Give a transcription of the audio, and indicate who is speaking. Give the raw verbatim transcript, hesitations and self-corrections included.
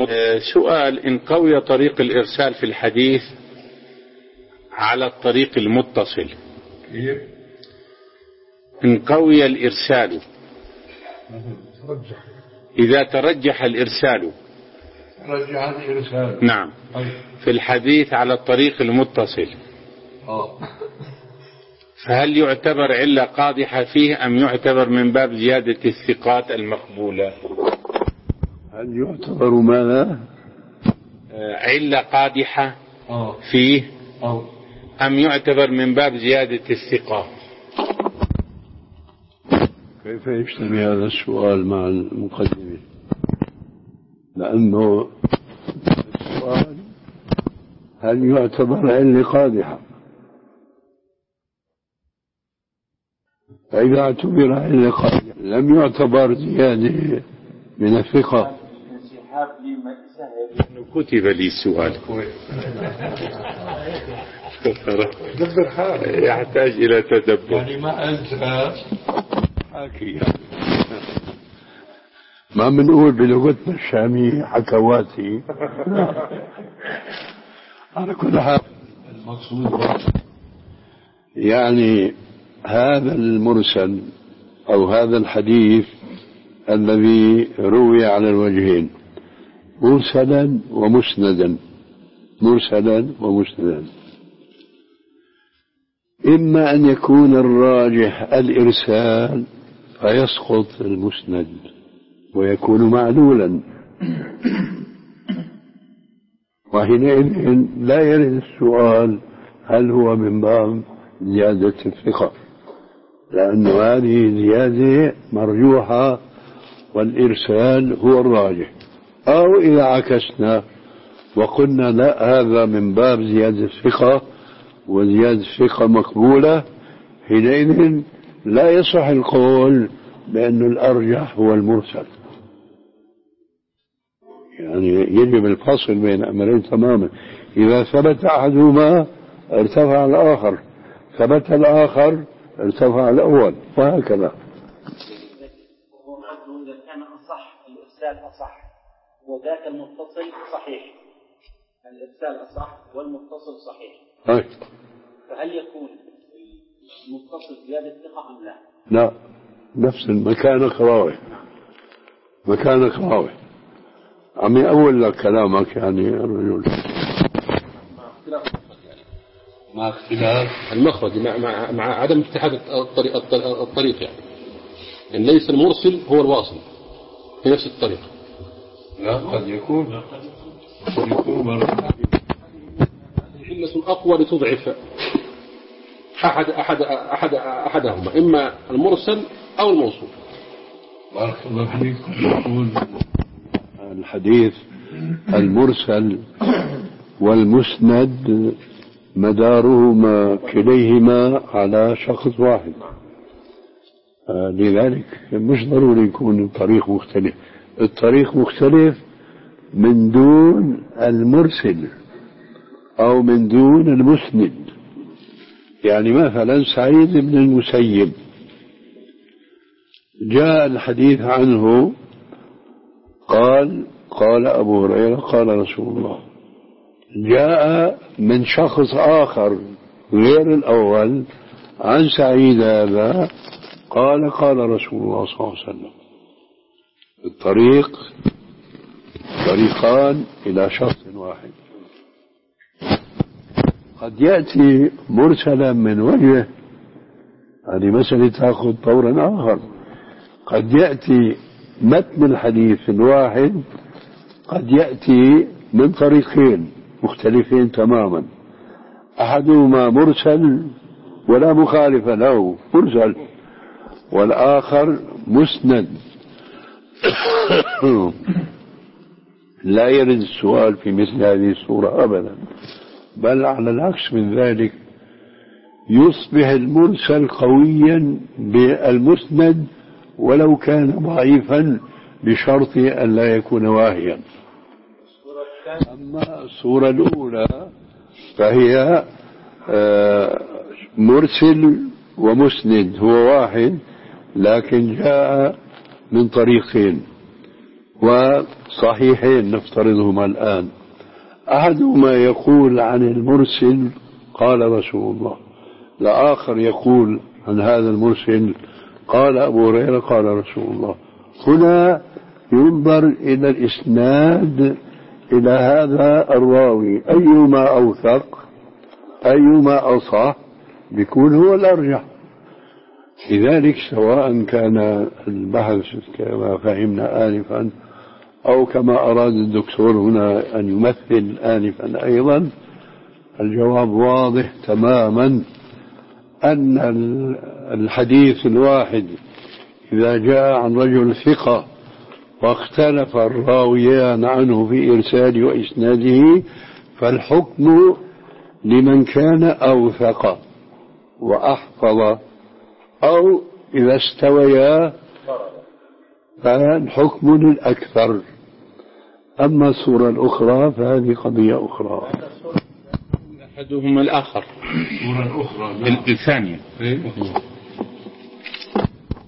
Speaker 1: سؤال: إن قوي طريق الإرسال في الحديث على الطريق المتصل، إن قوي الإرسال، إذا ترجح الإرسال
Speaker 2: ترجح الإرسال
Speaker 1: نعم في الحديث على الطريق المتصل، فهل يعتبر علة قادحة فيه أم يعتبر من باب زيادة الثقات المقبولة؟
Speaker 2: هل يعتبر ماذا؟
Speaker 1: علة قادحة فيه أم يعتبر من باب زيادة الثقات؟
Speaker 2: كيف يجتمع هذا السؤال مع المقدمة؟ لأنه السؤال هل يعتبر علة قادحة؟ فإذا اعتبر علة قادحة لم يعتبر زيادة من الثقة.
Speaker 1: كتب لي السؤال يحتاج إلى تدبر.
Speaker 2: يعني ما أنت حاكي ما بنقول بلغتنا الشامية حكواتي. على كل حال المقصود يعني هذا المرسل أو هذا الحديث الذي روي على الوجهين مرسلا ومسندا، مرسلا ومسندا، إما أن يكون الراجح الإرسال فيسقط المسند ويكون معلولا، وحينئذ لا يرد السؤال هل هو من باب زيادة الثقة، لأن هذه زيادة مرجوحة والإرسال هو الراجح. أو إذا عكسنا وقلنا لا، هذا من باب زيادة الثقة وزيادة الثقة مقبولة، حينئذ لا يصح القول بأن الأرجح هو المرسل. يعني يجب الفصل بين أمرين تماما. إذا ثبت أحدهما ارتفع الآخر، ثبت الآخر ارتفع الأول، وهكذا.
Speaker 3: إذا كان أصح الإرسال أصح وذاك المتصل صحيح، الإرسال أصح والمتصل صحيح،
Speaker 2: أي.
Speaker 3: فهل يكون المتصل زيادة ثقة أم لا؟
Speaker 2: لا، نفس مكانك راوي، مكانك راوي. عم أقول لك كلامك يعني الرجل
Speaker 4: مع اختلاف المخرج مع, مع, مع عدم اتحاد الطريق, الطريق يعني. يعني ليس المرسل هو الواصل في نفس الطريق.
Speaker 2: لا، قد يكون قد يكون
Speaker 4: علة أقوى لتضعف أحد أحد أحد أحدهما، إما المرسل أو الموصول.
Speaker 2: بارك الله فيك. يقول الحديث المرسل والمسند مدارهما كليهما على شخص واحد، آه لذلك مش ضروري يكون الطريق مختلف. الطريق مختلف من دون المرسل أو من دون المسند. يعني مثلا سعيد بن المسيب جاء الحديث عنه قال قال أبو هريرة قال رسول الله. جاء من شخص آخر غير الأول عن سعيد هذا قال قال رسول الله صلى الله عليه وسلم. الطريق طريقان إلى شخص واحد. قد يأتي مرسلا من وجه، هذه مسألة تأخذ طورا آخر. قد يأتي متن الحديث الواحد قد يأتي من طريقين مختلفين تماما، أحدهما مرسل ولا مخالف له مرسل، والآخر مسند. لا يرد السؤال في مثل هذه الصورة أبدا، بل على العكس من ذلك يصبح المرسل قويا بالمسند ولو كان ضعيفا بشرط أن لا يكون واهيا. أما الصورة الأولى فهي مرسل ومسند، هو واحد لكن جاء من طريقين، وصحيحين نفترضهما الآن. أحدهما يقول عن المرسل قال رسول الله، الآخر يقول عن هذا المرسل قال أبو هريرة قال رسول الله. هنا ينظر إلى الإسناد، إلى هذا الراوي أيما أوثق أيما أصح بيكون هو الأرجح. لذلك سواء كان البحث كما فهمنا آنفا أو كما أراد الدكتور هنا أن يمثل آنفا أيضا، الجواب واضح تماما أن الحديث الواحد إذا جاء عن رجل ثقة واختلف الراويان عنه في إرسال وإسناده فالحكم لمن كان أوثق وأحفظ، أو إذا استويا فالحكم للأكثر. أما الصورة الأخرى فهذه قضية أخرى.
Speaker 1: أحدهما الآخر
Speaker 4: الصورة الأخرى
Speaker 1: الثانية